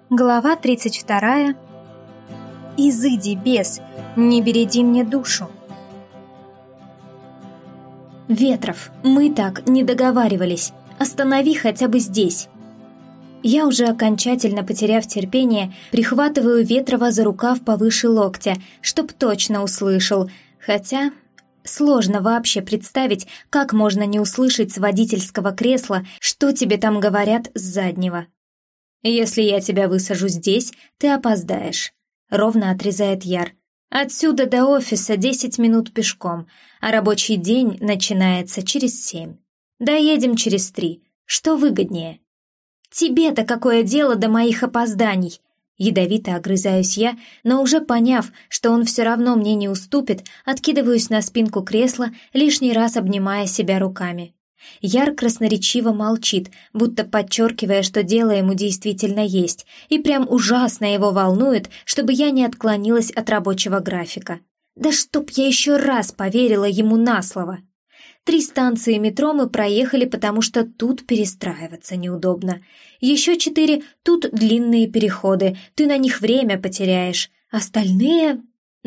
Глава 32. «Изыди, бес, не береди мне душу». «Ветров, мы так не договаривались. Останови хотя бы здесь». Я, уже окончательно потеряв терпение, прихватываю Ветрова за рукав повыше локтя, чтоб точно услышал, хотя сложно вообще представить, как можно не услышать с водительского кресла, что тебе там говорят с заднего. «Если я тебя высажу здесь, ты опоздаешь», — ровно отрезает Яр. «Отсюда до офиса 10 минут пешком, а рабочий день начинается через 7. Доедем через 3. Что выгоднее?» «Тебе-то какое дело до моих опозданий?» Ядовито огрызаюсь я, но уже поняв, что он все равно мне не уступит, откидываюсь на спинку кресла, лишний раз обнимая себя руками. Яр красноречиво молчит, будто подчеркивая, что дело ему действительно есть, и прям ужасно его волнует, чтобы я не отклонилась от рабочего графика. Да чтоб я еще раз поверила ему на слово! 3 станции метро мы проехали, потому что тут перестраиваться неудобно. Еще 4 — тут длинные переходы, ты на них время потеряешь. Остальные...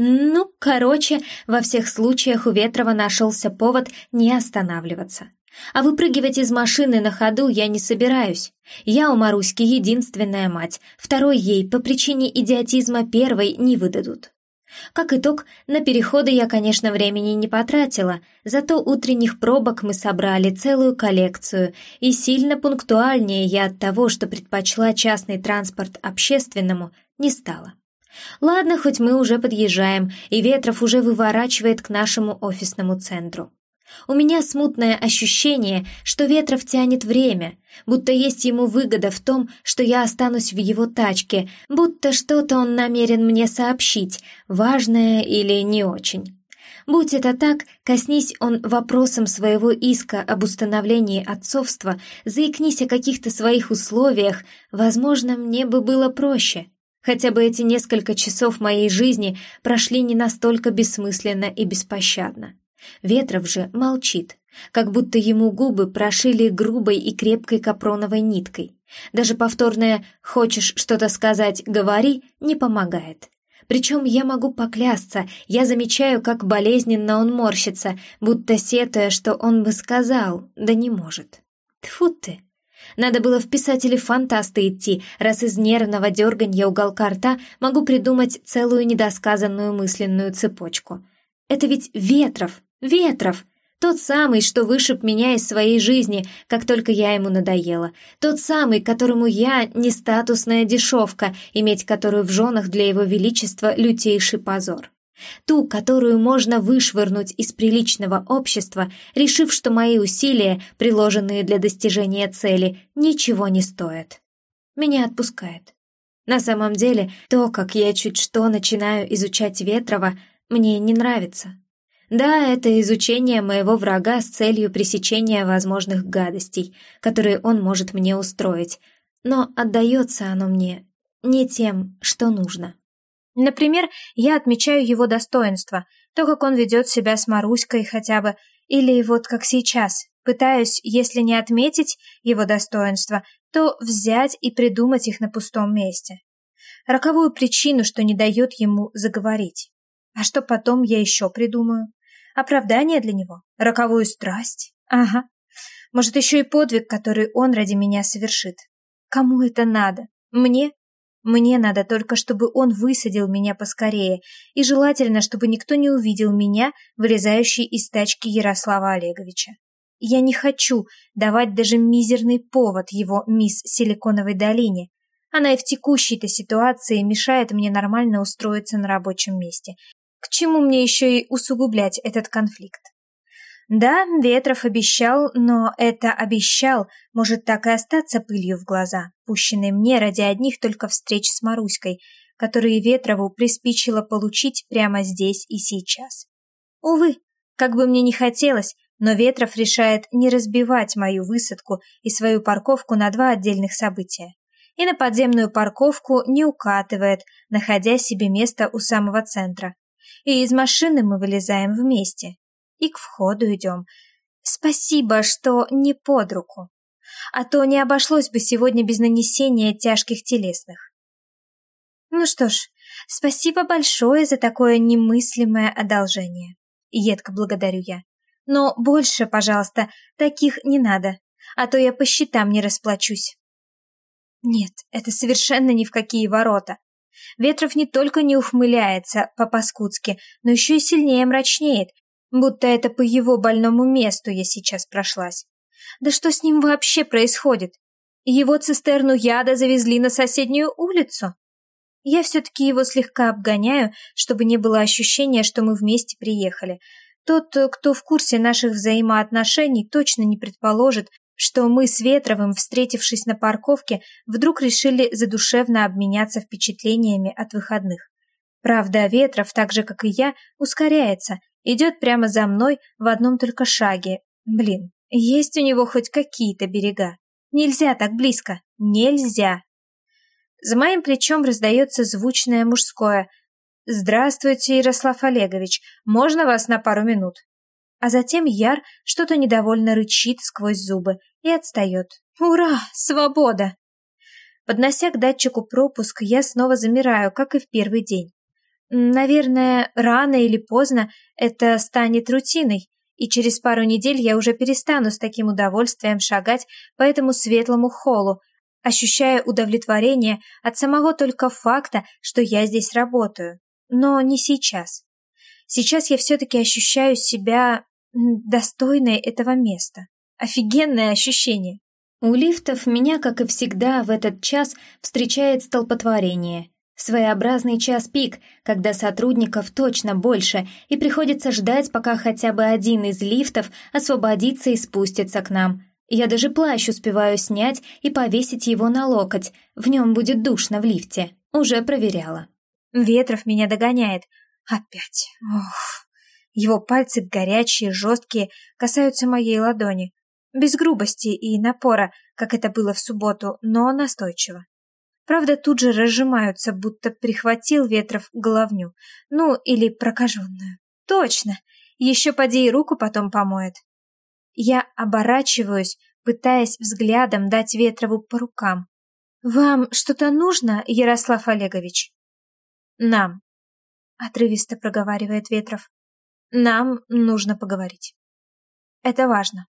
во всех случаях у Ветрова нашелся повод не останавливаться. А выпрыгивать из машины на ходу я не собираюсь. Я у Маруськи единственная мать, второй ей по причине идиотизма первой не выдадут. Как итог, на переходы я, конечно, времени не потратила, зато утренних пробок мы собрали целую коллекцию, и сильно пунктуальнее я от того, что предпочла частный транспорт общественному, не стала. Ладно, хоть мы уже подъезжаем, и Ветров уже выворачивает к нашему офисному центру. У меня смутное ощущение, что Ветров тянет время, будто есть ему выгода в том, что я останусь в его тачке, будто что-то он намерен мне сообщить, важное или не очень. Будь это так, коснись он вопросом своего иска об установлении отцовства, заикнись о каких-то своих условиях, возможно, мне бы было проще. Хотя бы эти несколько часов моей жизни прошли не настолько бессмысленно и беспощадно. Ветров же молчит, как будто ему губы прошили грубой и крепкой капроновой ниткой. Даже повторное «хочешь что-то сказать, говори» не помогает. Причем я могу поклясться, я замечаю, как болезненно он морщится, будто сетуя, что он бы сказал, да не может. Тьфу ты! Надо было в писатели-фантасты идти, раз из нервного дерганья уголка рта могу придумать целую недосказанную мысленную цепочку. Это ведь Ветров! Ветров! Тот самый, что вышиб меня из своей жизни, как только я ему надоела. Тот самый, которому я не статусная дешевка, иметь которую в женах для его величества лютейший позор. Ту, которую можно вышвырнуть из приличного общества, решив, что мои усилия, приложенные для достижения цели, ничего не стоят. Меня отпускает. На самом деле, то, как я чуть что начинаю изучать Ветрова, мне не нравится. Да, это изучение моего врага с целью пресечения возможных гадостей, которые он может мне устроить, но отдается оно мне не тем, что нужно. Например, я отмечаю его достоинства, то, как он ведет себя с Маруськой хотя бы, или вот как сейчас, пытаюсь, если не отметить его достоинства, то взять и придумать их на пустом месте. Роковую причину, что не дает ему заговорить. А что потом я еще придумаю? Оправдание для него? Роковую страсть? Ага. Может, еще и подвиг, который он ради меня совершит. Кому это надо? Мне? Мне надо только, чтобы он высадил меня поскорее, и желательно, чтобы никто не увидел меня, вылезающей из тачки Ярослава Олеговича. Я не хочу давать даже мизерный повод его мисс Силиконовой долине. Она и в текущей-то ситуации мешает мне нормально устроиться на рабочем месте. К чему мне еще и усугублять этот конфликт? Да, Ветров обещал, но это «обещал» может так и остаться пылью в глаза, пущенной мне ради одних только встреч с Маруськой, которые Ветрову приспичило получить прямо здесь и сейчас. Увы, как бы мне ни хотелось, но Ветров решает не разбивать мою высадку и свою парковку на 2 отдельных события. И на подземную парковку не укатывает, находя себе место у самого центра. И из машины мы вылезаем вместе. И к входу идем. Спасибо, что не под руку. А то не обошлось бы сегодня без нанесения тяжких телесных. Ну что ж, спасибо большое за такое немыслимое одолжение. Едко благодарю я. Но больше, пожалуйста, таких не надо, а то я по счетам не расплачусь. Нет, это совершенно ни в какие ворота. Ветров не только не ухмыляется по-паскудски, но еще и сильнее мрачнеет, будто это по его больному месту я сейчас прошлась. Да что с ним вообще происходит? Его цистерну яда завезли на соседнюю улицу? Я все-таки его слегка обгоняю, чтобы не было ощущения, что мы вместе приехали. Тот, кто в курсе наших взаимоотношений, точно не предположит, что мы с Ветровым, встретившись на парковке, вдруг решили задушевно обменяться впечатлениями от выходных. Правда, Ветров, так же, как и я, ускоряется, идет прямо за мной в одном только шаге. Блин, есть у него хоть какие-то берега. Нельзя так близко. Нельзя. За моим плечом раздается звучное мужское: «Здравствуйте, Ярослав Олегович, можно вас на пару минут?» А затем Яр что-то недовольно рычит сквозь зубы и отстает. «Ура! Свобода!» Поднося к датчику пропуск, я снова замираю, как и в первый день. Наверное, рано или поздно это станет рутиной, и через пару недель я уже перестану с таким удовольствием шагать по этому светлому холлу, ощущая удовлетворение от самого только факта, что я здесь работаю. Но не сейчас. Сейчас я все-таки ощущаю себя достойной этого места. Офигенное ощущение. У лифтов меня, как и всегда, в этот час встречает столпотворение. Своеобразный час пик, когда сотрудников точно больше, и приходится ждать, пока хотя бы один из лифтов освободится и спустится к нам. Я даже плащ успеваю снять и повесить его на локоть. В нем будет душно в лифте. Уже проверяла. Ветров меня догоняет. Опять. Ох. Его пальцы горячие, жесткие, касаются моей ладони. Без грубости и напора, как это было в субботу, но настойчиво. Правда, тут же разжимаются, будто прихватил Ветров головню. Ну, или прокаженную. Точно. Еще поди и руку потом помоет. Я оборачиваюсь, пытаясь взглядом дать Ветрову по рукам. «Вам что-то нужно, Ярослав Олегович?» «Нам», — отрывисто проговаривает Ветров. «Нам нужно поговорить. Это важно».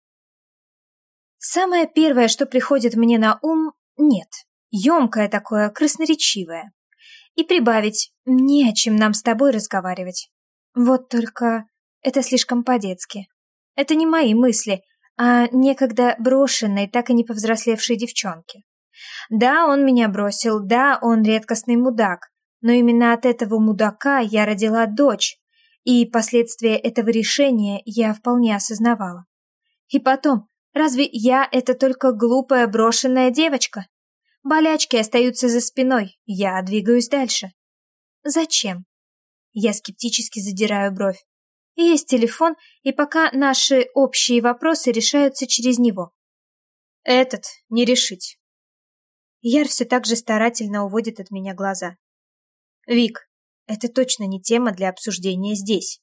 Самое первое, что приходит мне на ум — нет. Емкое такое, красноречивое. И прибавить: не о чем нам с тобой разговаривать. Вот только это слишком по-детски. Это не мои мысли, а некогда брошенной, так и не повзрослевшей девчонки. Да, он меня бросил, да, он редкостный мудак, но именно от этого мудака я родила дочь, и последствия этого решения я вполне осознавала. И потом, разве я это только глупая брошенная девочка? Болячки остаются за спиной, я двигаюсь дальше. Зачем? Я скептически задираю бровь. Есть телефон, и пока наши общие вопросы решаются через него. Этот не решить. Яр все так же старательно уводит от меня глаза. Вик, это точно не тема для обсуждения здесь.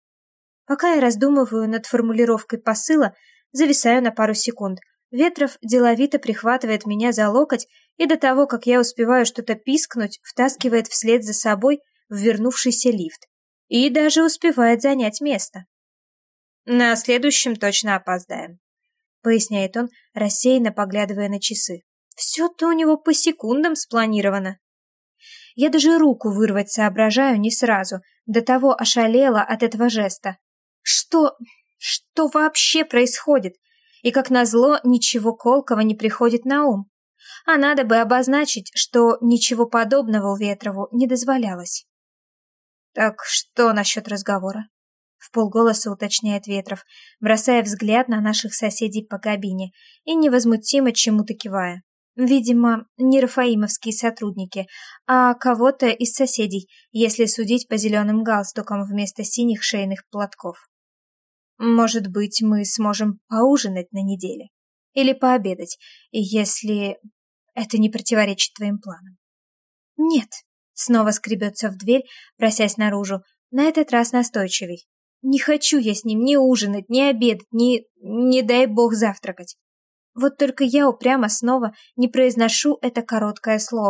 Пока я раздумываю над формулировкой посыла, зависаю на пару секунд. Ветров деловито прихватывает меня за локоть и до того, как я успеваю что-то пискнуть, втаскивает вслед за собой в вернувшийся лифт. И даже успевает занять место. «На следующем точно опоздаем», — поясняет он, рассеянно поглядывая на часы. «Все-то у него по секундам спланировано». Я даже руку вырвать соображаю не сразу, до того ошалела от этого жеста. Что вообще происходит? И, как назло, ничего колкого не приходит на ум. А надо бы обозначить, что ничего подобного у Ветрову не дозволялось. «Так что насчет разговора?» — вполголоса уточняет Ветров, бросая взгляд на наших соседей по кабине и невозмутимо чему-то кивая. Видимо, не рафаимовские сотрудники, а кого-то из соседей, если судить по зеленым галстукам вместо синих шейных платков. «Может быть, мы сможем поужинать на неделе? Или пообедать, если это не противоречит твоим планам?» «Нет», — снова скребется в дверь, просясь наружу, на этот раз настойчивей. «Не хочу я с ним ни ужинать, ни обедать, не дай бог завтракать». Вот только я упрямо снова не произношу это короткое слово,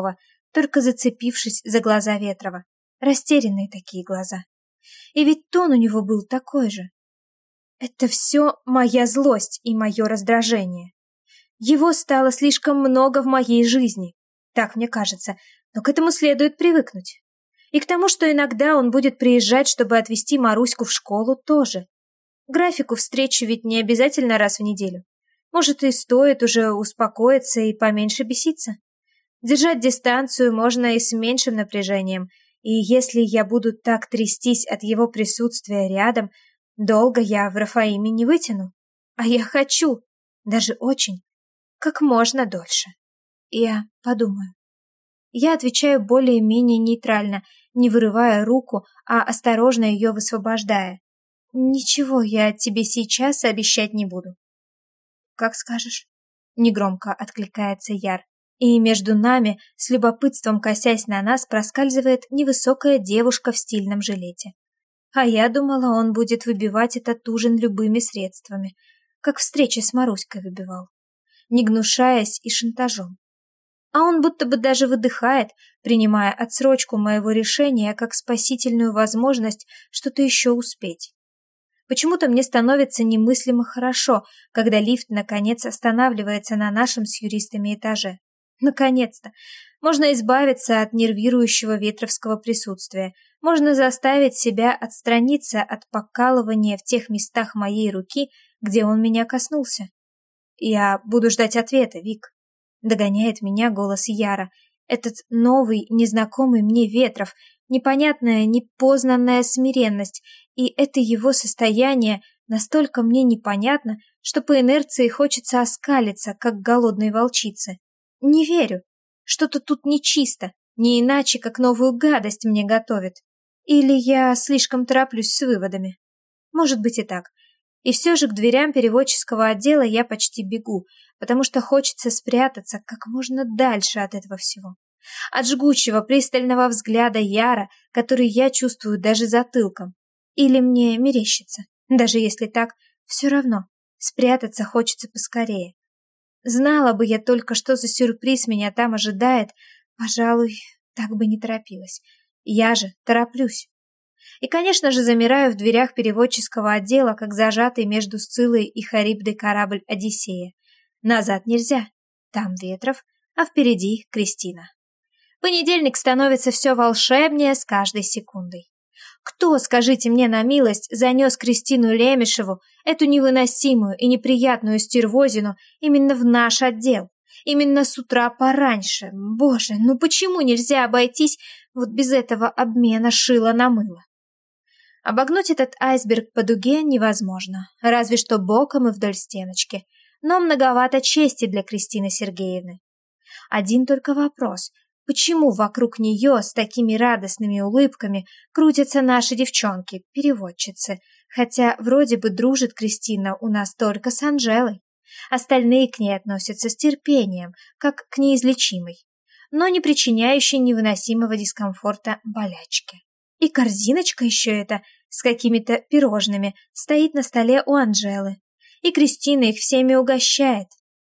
только зацепившись за глаза Ветрова. Растерянные такие глаза. И ведь тон у него был такой же. Это все моя злость и мое раздражение. Его стало слишком много в моей жизни, так мне кажется, но к этому следует привыкнуть. И к тому, что иногда он будет приезжать, чтобы отвезти Маруську в школу, тоже. Графику встречи ведь не обязательно раз в неделю. Может, и стоит уже успокоиться и поменьше беситься. Держать дистанцию можно и с меньшим напряжением, и если я буду так трястись от его присутствия рядом, долго я в Рафаиме не вытяну. А я хочу, даже очень, как можно дольше. Я подумаю. Я отвечаю более-менее нейтрально, не вырывая руку, а осторожно ее высвобождая. Ничего я тебе сейчас обещать не буду. Как скажешь. Негромко откликается Яр. И между нами, с любопытством косясь на нас, проскальзывает невысокая девушка в стильном жилете. А я думала, он будет выбивать этот ужин любыми средствами, как встречи с Маруськой выбивал, не гнушаясь и шантажом. А он будто бы даже выдыхает, принимая отсрочку моего решения как спасительную возможность что-то еще успеть. Почему-то мне становится немыслимо хорошо, когда лифт наконец останавливается на нашем с юристами этаже. Наконец-то! Можно избавиться от нервирующего ветровского присутствия, можно заставить себя отстраниться от покалывания в тех местах моей руки, где он меня коснулся. Я буду ждать ответа, Вик. Догоняет меня голос Яра. Этот новый, незнакомый мне Ветров, непонятная, непознанная смиренность, и это его состояние настолько мне непонятно, что по инерции хочется оскалиться, как голодной волчице. Не верю. Что-то тут нечисто, не иначе, как новую гадость мне готовят. Или я слишком тороплюсь с выводами. Может быть и так. И все же к дверям переводческого отдела я почти бегу, потому что хочется спрятаться как можно дальше от этого всего. От жгучего, пристального взгляда Яра, который я чувствую даже затылком. Или мне мерещится. Даже если так, все равно. Спрятаться хочется поскорее. Знала бы я только, что за сюрприз меня там ожидает, пожалуй, так бы не торопилась. Я же тороплюсь. И, конечно же, замираю в дверях переводческого отдела, как зажатый между Сциллой и Харибдой корабль Одиссея. Назад нельзя. Там Ветров, а впереди Кристина. Понедельник становится все волшебнее с каждой секундой. Кто, скажите мне на милость, занес Кристину Лемешеву, эту невыносимую и неприятную стервозину, именно в наш отдел? Именно с утра пораньше. Боже, ну почему нельзя обойтись вот без этого обмена шила на мыло? Обогнуть этот айсберг по дуге невозможно, разве что боком и вдоль стеночки. Но многовато чести для Кристины Сергеевны. Один только вопрос. Почему вокруг нее с такими радостными улыбками крутятся наши девчонки, переводчицы, хотя вроде бы дружит Кристина у нас только с Анжелой. Остальные к ней относятся с терпением, как к неизлечимой, но не причиняющей невыносимого дискомфорта болячки. И корзиночка еще эта с какими-то пирожными стоит на столе у Анжелы, и Кристина их всеми угощает.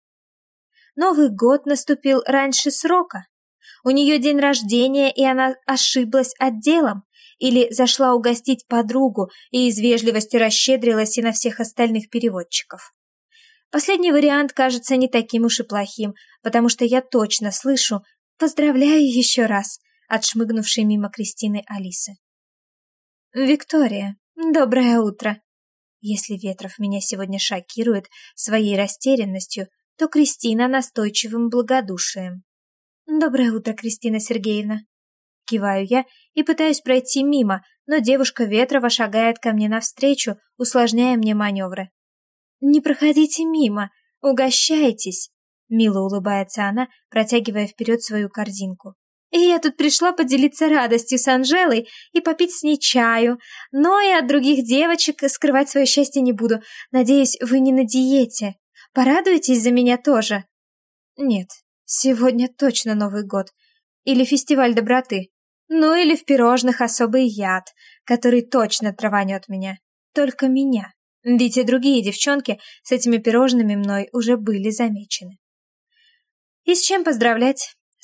Новый год наступил раньше срока. У нее день рождения, и она ошиблась отделом, или зашла угостить подругу и из вежливости расщедрилась и на всех остальных переводчиков. Последний вариант кажется не таким уж и плохим, потому что я точно слышу «поздравляю еще раз» от шмыгнувшей мимо Кристины Алисы. «Виктория, доброе утро!» Если Ветров меня сегодня шокирует своей растерянностью, то Кристина настойчивым благодушием. «Доброе утро, Кристина Сергеевна!» Киваю я и пытаюсь пройти мимо, но девушка Ветрова шагает ко мне навстречу, усложняя мне маневры. «Не проходите мимо, угощайтесь!» Мило улыбается она, протягивая вперед свою корзинку. «И я тут пришла поделиться радостью с Анжелой и попить с ней чаю, но и от других девочек скрывать свое счастье не буду. Надеюсь, вы не на диете. Порадуетесь за меня тоже?» «Нет, сегодня точно Новый год. Или фестиваль доброты. Ну или в пирожных особый яд, который точно траванет меня. Только меня. Ведь и другие девчонки с этими пирожными мной уже были замечены. И с чем поздравлять?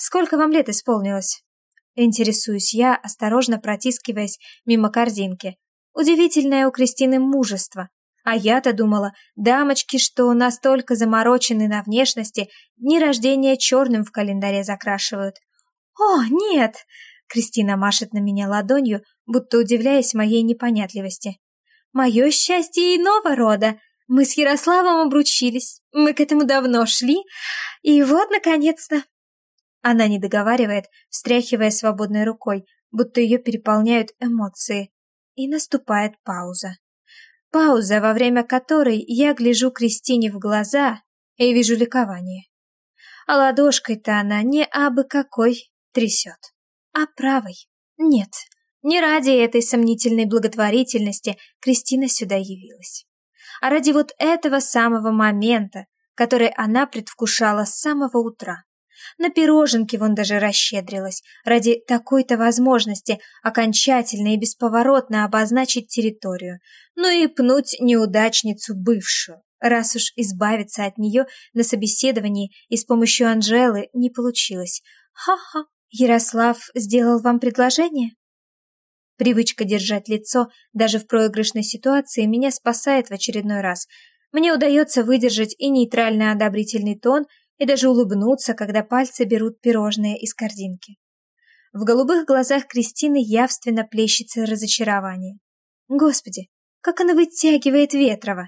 Сколько вам лет исполнилось? Интересуюсь я, осторожно протискиваясь мимо корзинки. Удивительное у Кристины мужество. А я-то думала, дамочки, что настолько заморочены на внешности, дни рождения черным в календаре закрашивают. «О, нет!» — Кристина машет на меня ладонью, будто удивляясь моей непонятливости. «Мое счастье иного рода. Мы с Ярославом обручились. Мы к этому давно шли. И вот, наконец-то!» Она не договаривает, встряхивая свободной рукой, будто ее переполняют эмоции. И наступает пауза. Пауза, во время которой я гляжу Кристине в глаза и вижу ликование. А ладошкой-то она не абы какой трясет, а правой. Нет, не ради этой сомнительной благотворительности Кристина сюда явилась, а ради вот этого самого момента, который она предвкушала с самого утра. На пироженке вон даже расщедрилась, ради такой-то возможности окончательно и бесповоротно обозначить территорию, ну и пнуть неудачницу бывшую, раз уж избавиться от нее на собеседовании и с помощью Анжелы не получилось. Ха-ха, Ярослав сделал вам предложение? Привычка держать лицо даже в проигрышной ситуации меня спасает в очередной раз. Мне удается выдержать и нейтрально-одобрительный тон, и даже улыбнуться, когда пальцы берут пирожное из корзинки. В голубых глазах Кристины явственно плещется разочарование. Господи, как она вытягивает Ветрова!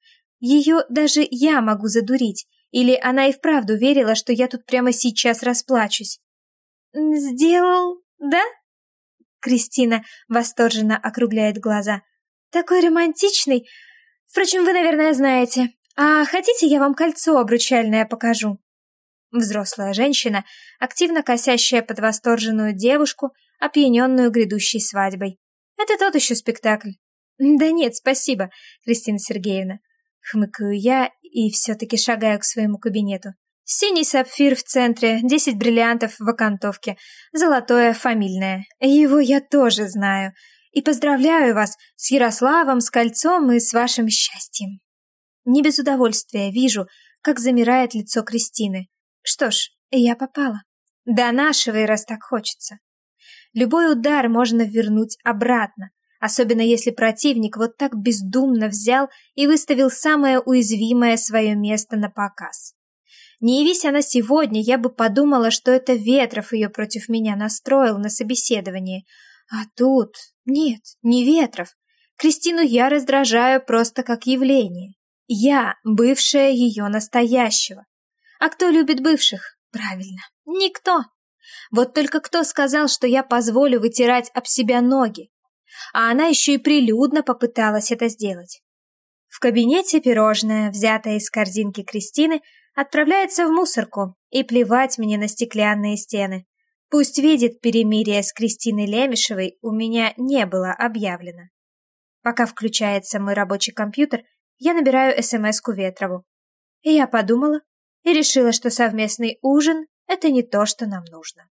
Ее даже я могу задурить, или она и вправду верила, что я тут прямо сейчас расплачусь. «Сделал, да?» Кристина восторженно округляет глаза. «Такой романтичный. Впрочем, вы, наверное, знаете. А хотите, я вам кольцо обручальное покажу?» Взрослая женщина, активно косящая под восторженную девушку, опьяненную грядущей свадьбой. Это тот еще спектакль. «Да нет, спасибо, Кристина Сергеевна». Хмыкаю я и все-таки шагаю к своему кабинету. Синий сапфир в центре, 10 бриллиантов в окантовке, золотое фамильное. Его я тоже знаю. И поздравляю вас с Ярославом, с кольцом и с вашим счастьем. Не без удовольствия вижу, как замирает лицо Кристины. Что ж, я попала. До нашего, и раз так хочется. Любой удар можно вернуть обратно, особенно если противник вот так бездумно взял и выставил самое уязвимое свое место на показ. Не явись она сегодня, я бы подумала, что это Ветров ее против меня настроил на собеседование. А тут... Нет, не Ветров. Кристину я раздражаю просто как явление. Я бывшая ее настоящего. А кто любит бывших? Правильно, никто. Вот только кто сказал, что я позволю вытирать об себя ноги? А она еще и прилюдно попыталась это сделать. В кабинете пирожное, взятое из корзинки Кристины, отправляется в мусорку, и плевать мне на стеклянные стены. Пусть видит, перемирие с Кристиной Лемешевой у меня не было объявлено. Пока включается мой рабочий компьютер, я набираю СМС-ку Ветрову. И я подумала и решила, что совместный ужин — это не то, что нам нужно.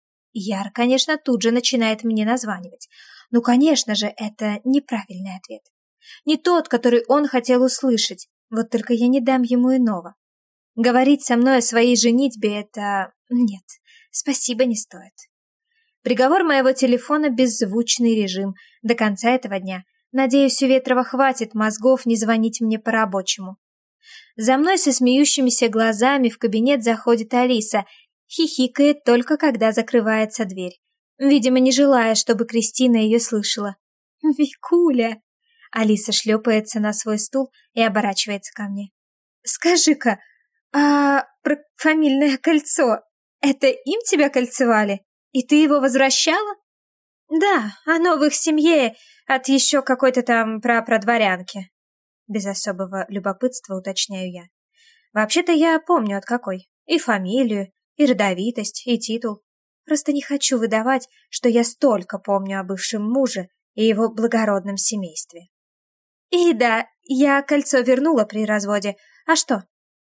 Яр, конечно, тут же начинает мне названивать. Ну, конечно же, это неправильный ответ. Не тот, который он хотел услышать, вот только я не дам ему иного. Говорить со мной о своей женитьбе — это... Нет, спасибо, не стоит. Приговор моего телефона — беззвучный режим до конца этого дня. Надеюсь, у Ветрова хватит мозгов не звонить мне по-рабочему. За мной со смеющимися глазами в кабинет заходит Алиса, хихикает только когда закрывается дверь, видимо, не желая, чтобы Кристина ее слышала. «Викуля!» Алиса шлепается на свой стул и оборачивается ко мне. «Скажи-ка, а про фамильное кольцо, это им тебя кольцевали? И ты его возвращала?» «Да, оно в их семье от еще какой-то там прапрадворянки». Без особого любопытства уточняю я. Вообще-то я помню от какой. И фамилию, и родовитость, и титул. Просто не хочу выдавать, что я столько помню о бывшем муже и его благородном семействе. И да, я кольцо вернула при разводе. А что?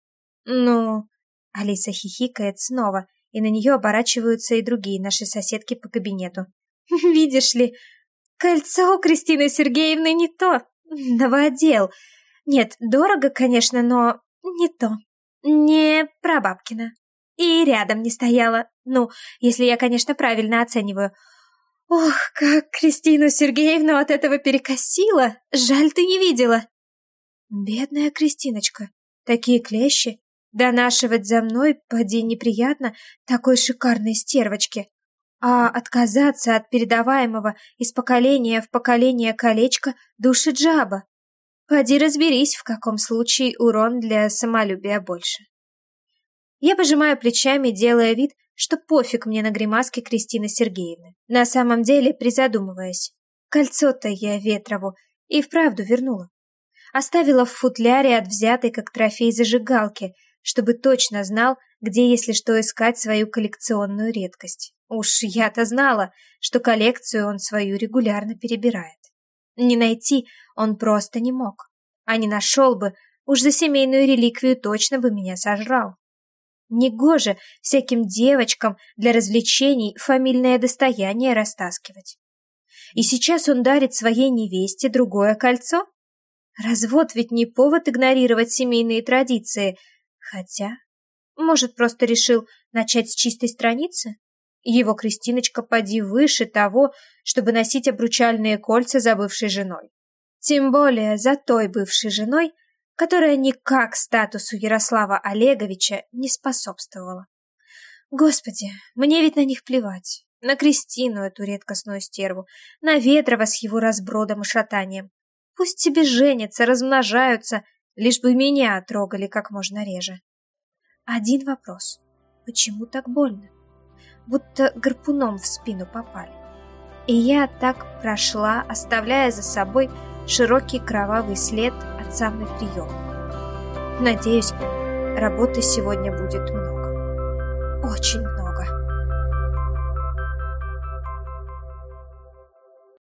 Ну... Алиса хихикает снова, и на нее оборачиваются и другие наши соседки по кабинету. Видишь ли, кольцо у Кристины Сергеевны не то. Новодел. Нет, дорого, конечно, но не то. Не прабабкино. и рядом не стояла. Ну, если я, конечно, правильно оцениваю. Ох, как Кристину Сергеевну от этого перекосило. Жаль, ты не видела. Бедная Кристиночка. Такие клещи. Донашивать за мной, поди, неприятно такой шикарной стервочке. А отказаться от передаваемого из поколения в поколение колечка душит жаба. Поди разберись, в каком случае урон для самолюбия больше. Я пожимаю плечами, делая вид, что пофиг мне на гримаски Кристины Сергеевны. На самом деле, призадумываясь, кольцо-то я Ветрову и вправду вернула. Оставила в футляре от взятой как трофей зажигалки, чтобы точно знал, где, если что, искать свою коллекционную редкость. Уж я-то знала, что коллекцию он свою регулярно перебирает. Не найти он просто не мог. А не нашел бы, уж за семейную реликвию точно бы меня сожрал. Негоже всяким девочкам для развлечений фамильное достояние растаскивать. И сейчас он дарит своей невесте другое кольцо? Развод ведь не повод игнорировать семейные традиции. Хотя, может, просто решил начать с чистой страницы? Его Кристиночка поди выше того, чтобы носить обручальные кольца за бывшей женой. Тем более за той бывшей женой, которая никак статусу Ярослава Олеговича не способствовала. Господи, мне ведь на них плевать. На Кристину, эту редкостную стерву, на Ветрова с его разбродом и шатанием. Пусть себе женятся, размножаются, лишь бы меня трогали как можно реже. Один вопрос. Почему так больно? Будто гарпуном в спину попали. И я так прошла, оставляя за собой широкий кровавый след от самой приемной. Надеюсь, работы сегодня будет много. Очень много.